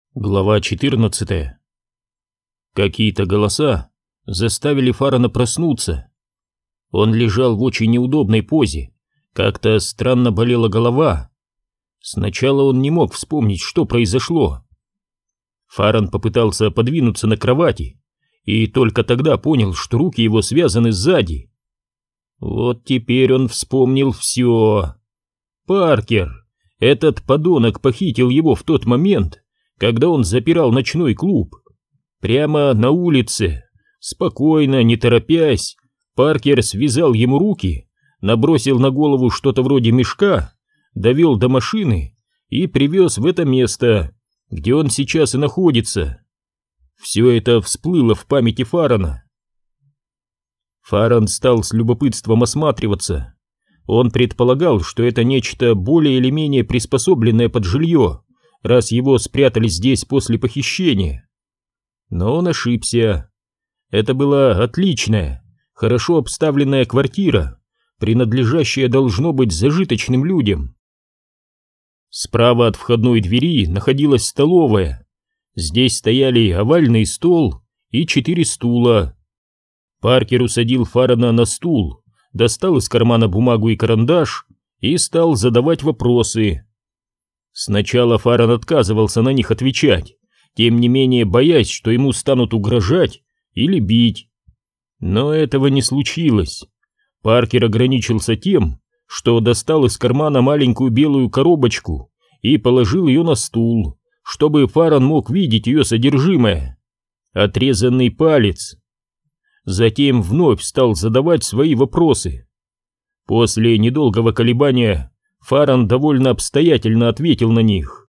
Глава 14. Какие-то голоса заставили Фаррена проснуться. Он лежал в очень неудобной позе, как-то странно болела голова. Сначала он не мог вспомнить, что произошло. Фаррен попытался подвинуться на кровати и только тогда понял, что руки его связаны сзади. Вот теперь он вспомнил все. Паркер, этот подонок, похитил его в тот момент, когда он запирал ночной клуб. Прямо на улице, спокойно, не торопясь, Паркер связал ему руки, набросил на голову что-то вроде мешка, довел до машины и привез в это место, где он сейчас и находится. Все это всплыло в памяти Фаррена. Фаррен стал с любопытством осматриваться. Он предполагал, что это нечто более или менее приспособленное под жилье, раз его спрятали здесь после похищения. Но он ошибся. Это была отличная, хорошо обставленная квартира, принадлежащая, должно быть, зажиточным людям. Справа от входной двери находилась столовая. Здесь стояли овальный стол и 4 стула. Паркер усадил Фаррена на стул, достал из кармана бумагу и карандаш и стал задавать вопросы. Сначала Фаррен отказывался на них отвечать, тем не менее боясь, что ему станут угрожать или бить. Но этого не случилось. Паркер ограничился тем, что достал из кармана маленькую белую коробочку и положил ее на стул, чтобы Фаррен мог видеть ее содержимое. Отрезанный палец. Затем вновь стал задавать свои вопросы. После недолгого колебания Фаррен довольно обстоятельно ответил на них.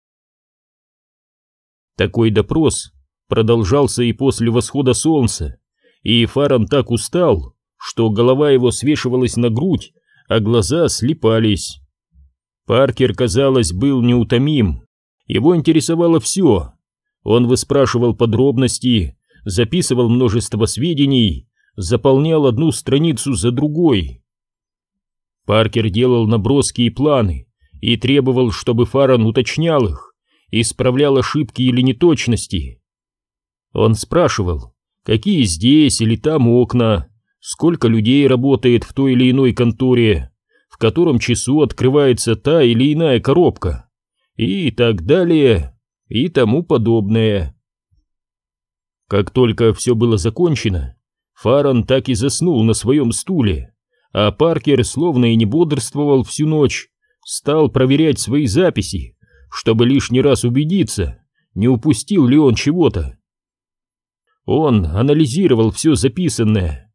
Такой допрос продолжался и после восхода солнца, и Фаррен так устал, что голова его свешивалась на грудь, а глаза слипались. Паркер, казалось, был неутомим. Его интересовало все. Он выспрашивал подробности, записывал множество сведений, заполнял одну страницу за другой. Паркер делал наброски и планы и требовал, чтобы Фаррен уточнял их, исправлял ошибки или неточности. Он спрашивал, какие здесь или там окна, сколько людей работает в той или иной конторе, в котором часу открывается та или иная коробка, и так далее, и тому подобное. Как только все было закончено, Фаррен так и заснул на своем стуле, а Паркер, словно и не бодрствовал всю ночь, стал проверять свои записи, чтобы лишний раз убедиться, не упустил ли он чего-то. Он анализировал все записанное.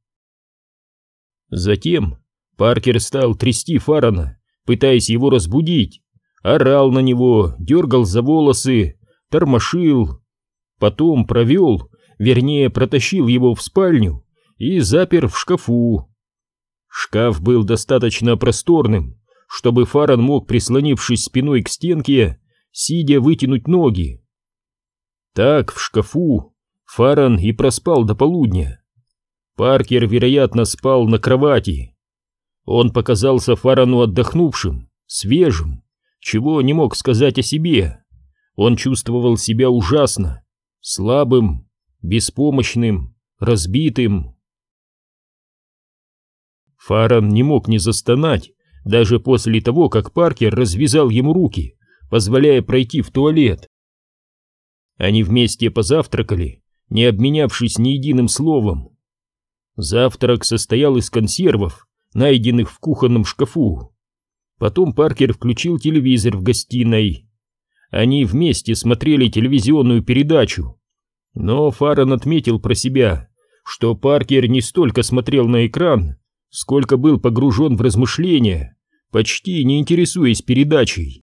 Затем Паркер стал трясти Фаррена, пытаясь его разбудить, орал на него, дергал за волосы, тормошил, потом протащил его в спальню и запер в шкафу. Шкаф был достаточно просторным, чтобы Фаррен мог, прислонившись спиной к стенке, сидя, вытянуть ноги. Так в шкафу Фаррен и проспал до полудня. Паркер, вероятно, спал на кровати. Он показался Фаррену отдохнувшим, свежим, чего не мог сказать о себе. Он чувствовал себя ужасно, слабым, беспомощным, разбитым. Фаррен не мог не застонать, даже после того, как Паркер развязал ему руки, позволяя пройти в туалет. Они вместе позавтракали, не обменявшись ни единым словом. Завтрак состоял из консервов, найденных в кухонном шкафу. Потом Паркер включил телевизор в гостиной. Они вместе смотрели телевизионную передачу. Но Фаррен отметил про себя, что Паркер не столько смотрел на экран, сколько был погружен в размышления, почти не интересуясь передачей.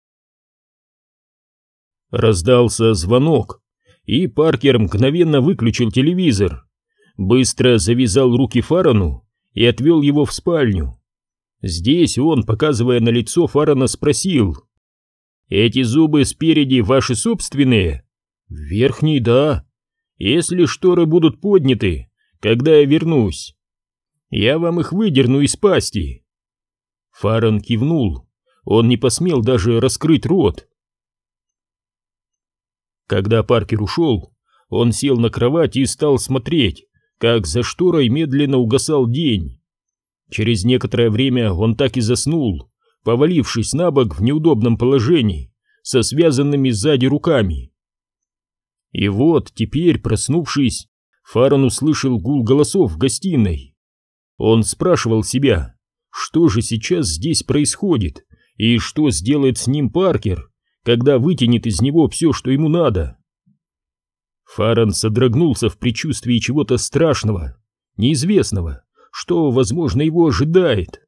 Раздался звонок, и Паркер мгновенно выключил телевизор, быстро завязал руки Фаррену и отвел его в спальню. Здесь он, показывая на лицо Фаррена, спросил: «Эти зубы спереди ваши собственные?» «Верхний, да. Если шторы будут подняты, когда я вернусь, я вам их выдерну из пасти». Фаррен кивнул. Он не посмел даже раскрыть рот. Когда Паркер ушел, он сел на кровать и стал смотреть, как за шторой медленно угасал день. Через некоторое время он так и заснул, повалившись на бок в неудобном положении, со связанными сзади руками. И вот теперь, проснувшись, Фаррен услышал гул голосов в гостиной. Он спрашивал себя, что же сейчас здесь происходит, и что сделает с ним Паркер, когда вытянет из него все, что ему надо. Фаррен содрогнулся в предчувствии чего-то страшного, неизвестного, что, возможно, его ожидает.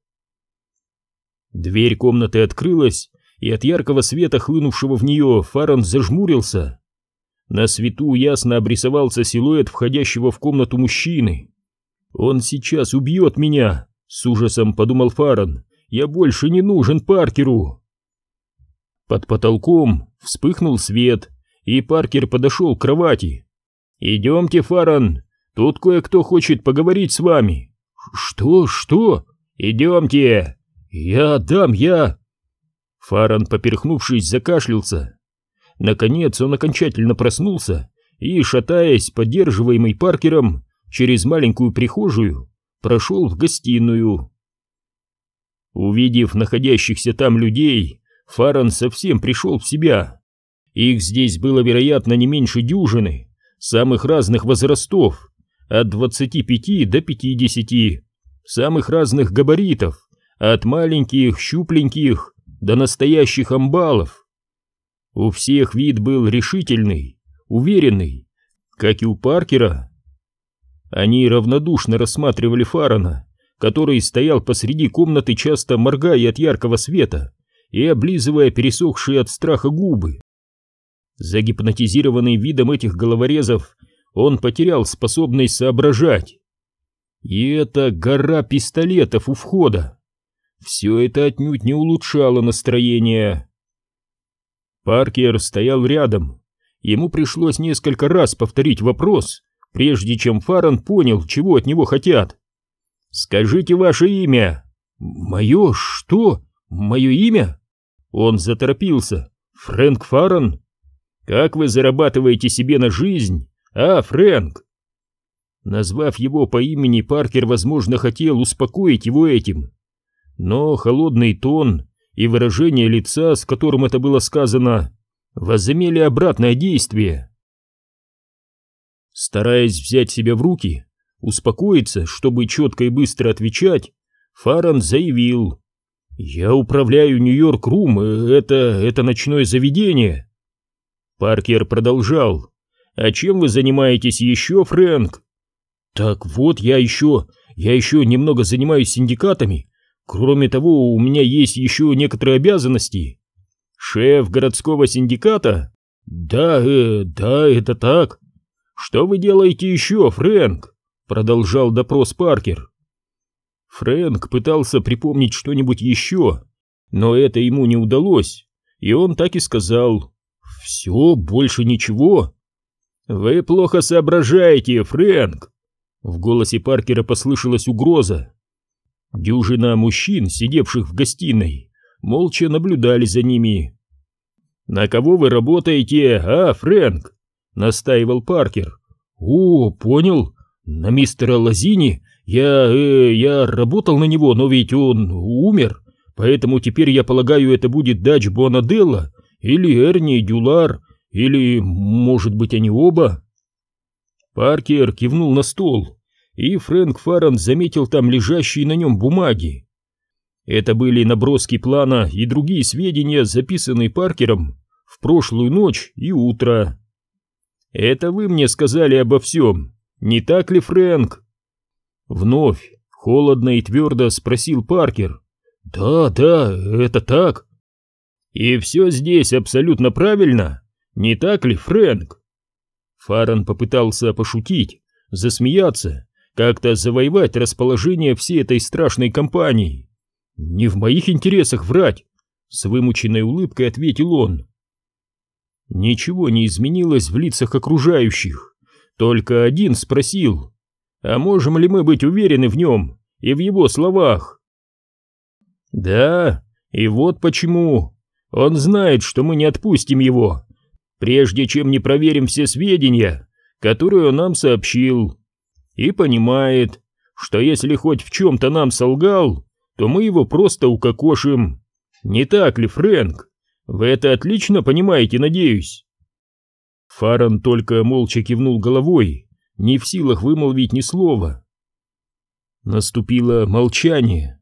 Дверь комнаты открылась, и от яркого света, хлынувшего в нее, Фаррен зажмурился. На свету ясно обрисовался силуэт входящего в комнату мужчины. «Он сейчас убьет меня!» — с ужасом подумал Фаррен. «Я больше не нужен Паркеру!» Под потолком вспыхнул свет, и Паркер подошел к кровати. «Идемте, Фаррен, тут кое-кто хочет поговорить с вами». «Что? Идемте!» «Я...» Фаррен, поперхнувшись, закашлялся. Наконец он окончательно проснулся и, шатаясь, поддерживаемый Паркером, через маленькую прихожую прошел в гостиную. Увидев находящихся там людей, Фаррен совсем пришел в себя. Их здесь было, вероятно, не меньше дюжины, самых разных возрастов, от 25 до 50, самых разных габаритов, от маленьких, щупленьких до настоящих амбалов. У всех вид был решительный, уверенный, как и у Паркера. Они равнодушно рассматривали Фаррена, который стоял посреди комнаты, часто моргая от яркого света и облизывая пересохшие от страха губы. Загипнотизированный видом этих головорезов, он потерял способность соображать. И эта гора пистолетов у входа. Все это отнюдь не улучшало настроение. Паркер стоял рядом. Ему пришлось несколько раз повторить вопрос, прежде чем Фаррен понял, чего от него хотят. «Скажите ваше имя». «Мое что? Мое имя?» Он заторопился. «Фрэнк Фаррен?» «Как вы зарабатываете себе на жизнь, Фрэнк?» Назвав его по имени, Паркер, возможно, хотел успокоить его этим. Но холодный тон и выражение лица, с которым это было сказано, возымели обратное действие. Стараясь взять себя в руки, успокоиться, чтобы четко и быстро отвечать, Фаррен заявил: «Я управляю Нью-Йорк-Рум, это ночное заведение». Паркер продолжал: «А чем вы занимаетесь еще, Фрэнк?» «Так вот, я еще немного занимаюсь синдикатами. Кроме того, у меня есть еще некоторые обязанности». «Шеф городского синдиката?» Да, это так». «Что вы делаете еще, Фрэнк?» Продолжал допрос Паркер. Фрэнк пытался припомнить что-нибудь еще, но это ему не удалось, и он так и сказал: «Все, больше ничего». «Вы плохо соображаете, Фрэнк!» В голосе Паркера послышалась угроза. Дюжина мужчин, сидевших в гостиной, молча наблюдали за ними. «На кого вы работаете, Фрэнк?» — настаивал Паркер. «О, понял, на мистера Лазини. Я работал на него, но ведь он умер, поэтому теперь, я полагаю, это будет Дач Бонаделла или Эрни Дюлар, или, может быть, они оба?» Паркер кивнул на стол, и Фрэнк Фаррен заметил там лежащие на нем бумаги. Это были наброски плана и другие сведения, записанные Паркером в прошлую ночь и утро. «Это вы мне сказали обо всем, не так ли, Фрэнк?» Вновь холодно и твердо спросил Паркер. Да, это так». «И все здесь абсолютно правильно, не так ли, Фрэнк?» Фаррен попытался пошутить, засмеяться, как-то завоевать расположение всей этой страшной компании. «Не в моих интересах врать», — с вымученной улыбкой ответил он. Ничего не изменилось в лицах окружающих, только один спросил: «А можем ли мы быть уверены в нем и в его словах?» «Да, и вот почему. Он знает, что мы не отпустим его. прежде чем не проверим все сведения, которые он нам сообщил, и понимает, что если хоть в чем-то нам солгал, то мы его просто укокошим. Не так ли, Фрэнк? Вы это отлично понимаете, надеюсь?» Фаррен только молча кивнул головой, не в силах вымолвить ни слова. Наступило молчание.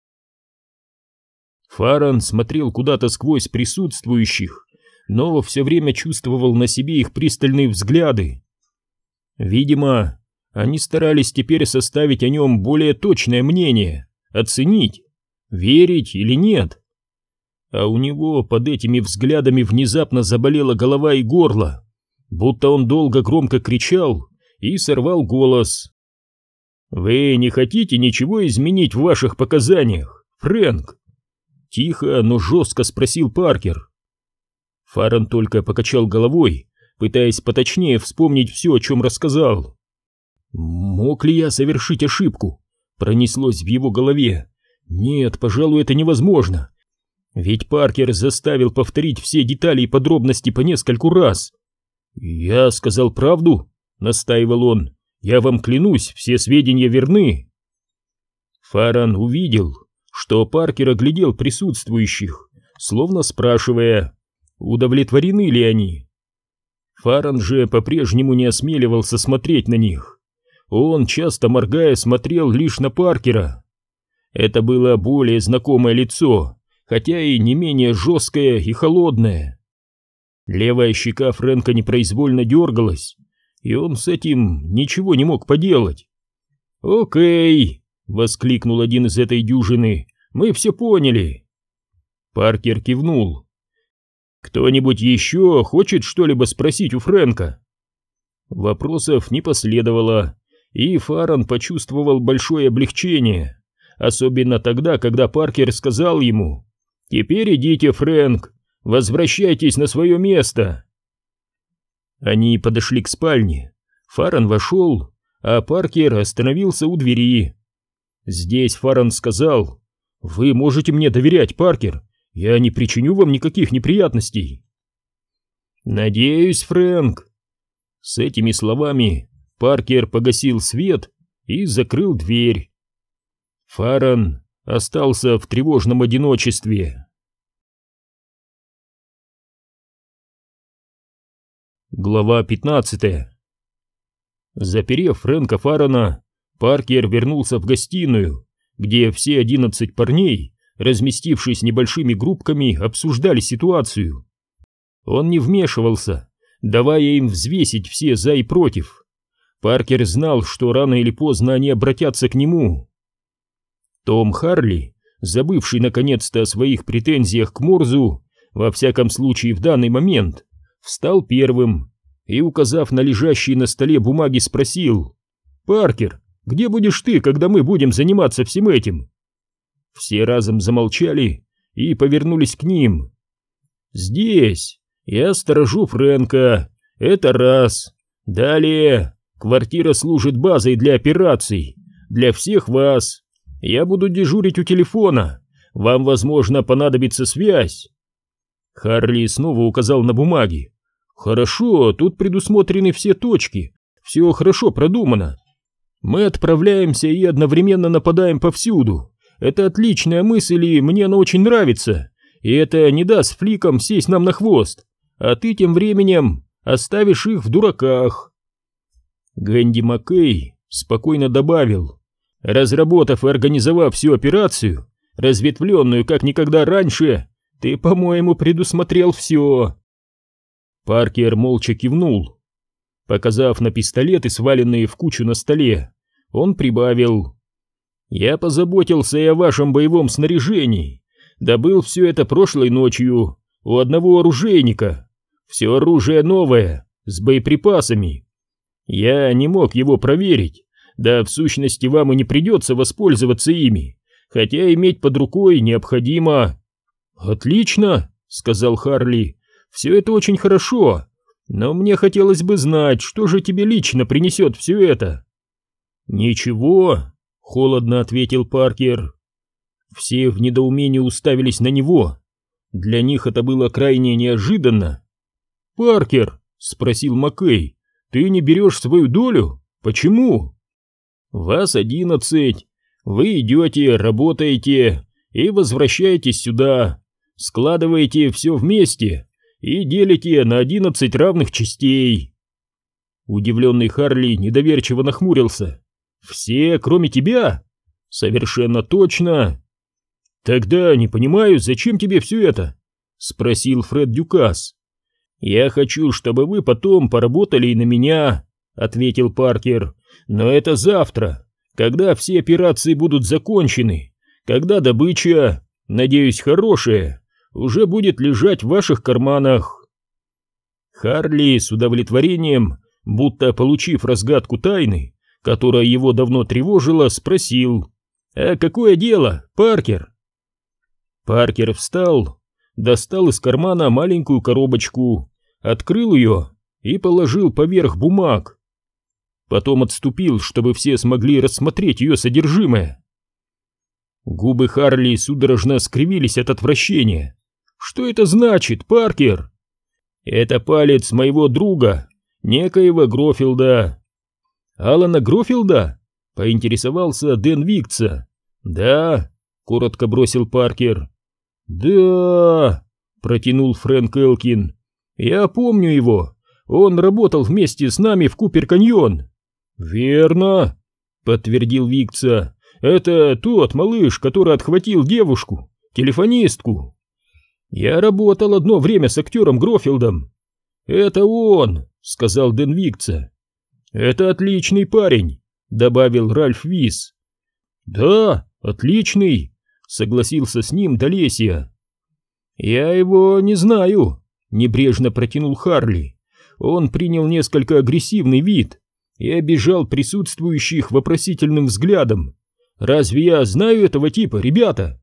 Фаррен смотрел куда-то сквозь присутствующих, но все время чувствовал на себе их пристальные взгляды. Видимо, они старались теперь составить о нем более точное мнение, оценить, верить или нет. А у него под этими взглядами внезапно заболела голова и горло, будто он долго громко кричал и сорвал голос. «Вы не хотите ничего изменить в ваших показаниях, Фрэнк?» Тихо, но жестко спросил Паркер. Фаррен только покачал головой, пытаясь поточнее вспомнить все, о чем рассказал. «Мог ли я совершить ошибку?» Пронеслось в его голове. «Нет, пожалуй, это невозможно. Ведь Паркер заставил повторить все детали и подробности по нескольку раз». «Я сказал правду?» — настаивал он. «Я вам клянусь, все сведения верны». Фаррен увидел, что Паркер оглядел присутствующих, словно спрашивая, удовлетворены ли они. Фаррен же по-прежнему не осмеливался смотреть на них. Он, часто моргая, смотрел лишь на Паркера. Это было более знакомое лицо, хотя и не менее жесткое и холодное. Левая щека Фрэнка непроизвольно дергалась, и он с этим ничего не мог поделать. «Окей», — воскликнул один из этой дюжины, — «мы все поняли». Паркер кивнул. «Кто-нибудь еще хочет что-либо спросить у Фрэнка?» Вопросов не последовало, и Фаррен почувствовал большое облегчение, особенно тогда, когда Паркер сказал ему: «Теперь идите, Фрэнк, возвращайтесь на свое место». Они подошли к спальне. Фаррен вошел, а Паркер остановился у двери. Здесь Фаррен сказал: «Вы можете мне доверять, Паркер, я не причиню вам никаких неприятностей». «Надеюсь, Фрэнк». С этими словами Паркер погасил свет и закрыл дверь. Фаррен остался в тревожном одиночестве. Глава 15. Заперев Фрэнка Фаррена, Паркер вернулся в гостиную, где все 11 парней, разместившись небольшими группками, обсуждали ситуацию. Он не вмешивался, давая им взвесить все за и против. Паркер знал, что рано или поздно они обратятся к нему. Том Харли, забывший наконец-то о своих претензиях к Морзу, во всяком случае в данный момент, встал первым и, указав на лежащие на столе бумаги, спросил: «Паркер, где будешь ты, когда мы будем заниматься всем этим?» Все разом замолчали и повернулись к ним. «Здесь я сторожу Фрэнка, это раз. Далее, квартира служит базой для операций, для всех вас. Я буду дежурить у телефона, вам, возможно, понадобится связь». Харли снова указал на бумаги. «Хорошо, тут предусмотрены все точки, все хорошо продумано. Мы отправляемся и одновременно нападаем повсюду. Это отличная мысль, и мне она очень нравится, и это не даст фликам сесть нам на хвост, а ты тем временем оставишь их в дураках». Гэнди Маккей спокойно добавил: «Разработав и организовав всю операцию, разветвленную как никогда раньше, ты, по-моему, предусмотрел все». Паркер молча кивнул. Показав на пистолеты, сваленные в кучу на столе, он прибавил: «Я позаботился и о вашем боевом снаряжении. Добыл все это прошлой ночью у одного оружейника. Все оружие новое, с боеприпасами. Я не мог его проверить, да в сущности вам и не придется воспользоваться ими, хотя иметь под рукой необходимо». «Отлично», — сказал Харли, — «все это очень хорошо, но мне хотелось бы знать, что же тебе лично принесет все это». «Ничего», — холодно ответил Паркер. Все в недоумении уставились на него. Для них это было крайне неожиданно. «Паркер», — спросил Маккей, — «ты не берешь свою долю? Почему?» «Вас 11. Вы идете, работаете и возвращаетесь сюда, складываете все вместе и делите на 11 равных частей». Удивленный Харли недоверчиво нахмурился. «Все, кроме тебя?» «Совершенно точно». «Тогда не понимаю, зачем тебе все это?» — спросил Фред Дюкас. «Я хочу, чтобы вы потом поработали и на меня», — ответил Паркер. «Но это завтра, когда все операции будут закончены, когда добыча, надеюсь, хорошая, уже будет лежать в ваших карманах». Харли с удовлетворением, будто получив разгадку тайны, которая его давно тревожила, спросил: «А какое дело, Паркер?» Паркер встал, достал из кармана маленькую коробочку, открыл ее и положил поверх бумаг. Потом отступил, чтобы все смогли рассмотреть ее содержимое. Губы Харли судорожно скривились от отвращения. «Что это значит, Паркер?» «Это палец моего друга, некоего Грофилда». «Алана Грофилда?» — поинтересовался Дэн Викца. «Да», — коротко бросил Паркер. «Да», — протянул Фрэнк Элкин. «Я помню его. Он работал вместе с нами в Купер-каньон». «Верно», — подтвердил Викца. «Это тот малыш, который отхватил девушку, телефонистку. Я работал одно время с актером Грофилдом». «Это он», — сказал Дэн Викца. «Это отличный парень», — добавил Ральф Вис. «Да, отличный», — согласился с ним Долесия. «Я его не знаю», — небрежно протянул Харли. «Он принял несколько агрессивный вид и обижал присутствующих вопросительным взглядом. Разве я знаю этого типа, ребята?»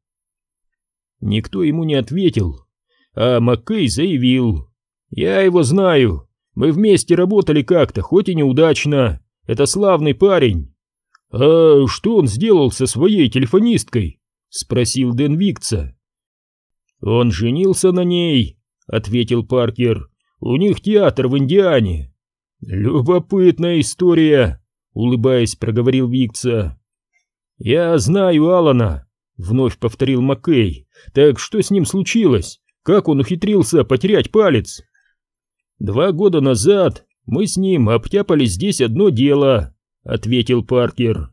Никто ему не ответил, а Маккей заявил: «Я его знаю. Мы вместе работали как-то, хоть и неудачно. Это славный парень». «А что он сделал со своей телефонисткой?» — спросил Дэн Викца. «Он женился на ней», — ответил Паркер. «У них театр в Индиане». «Любопытная история», — улыбаясь, проговорил Викца. «Я знаю Алана», — вновь повторил Маккей. «Так что с ним случилось? Как он ухитрился потерять палец?» «2 года назад мы с ним обтяпали здесь одно дело», — ответил Паркер.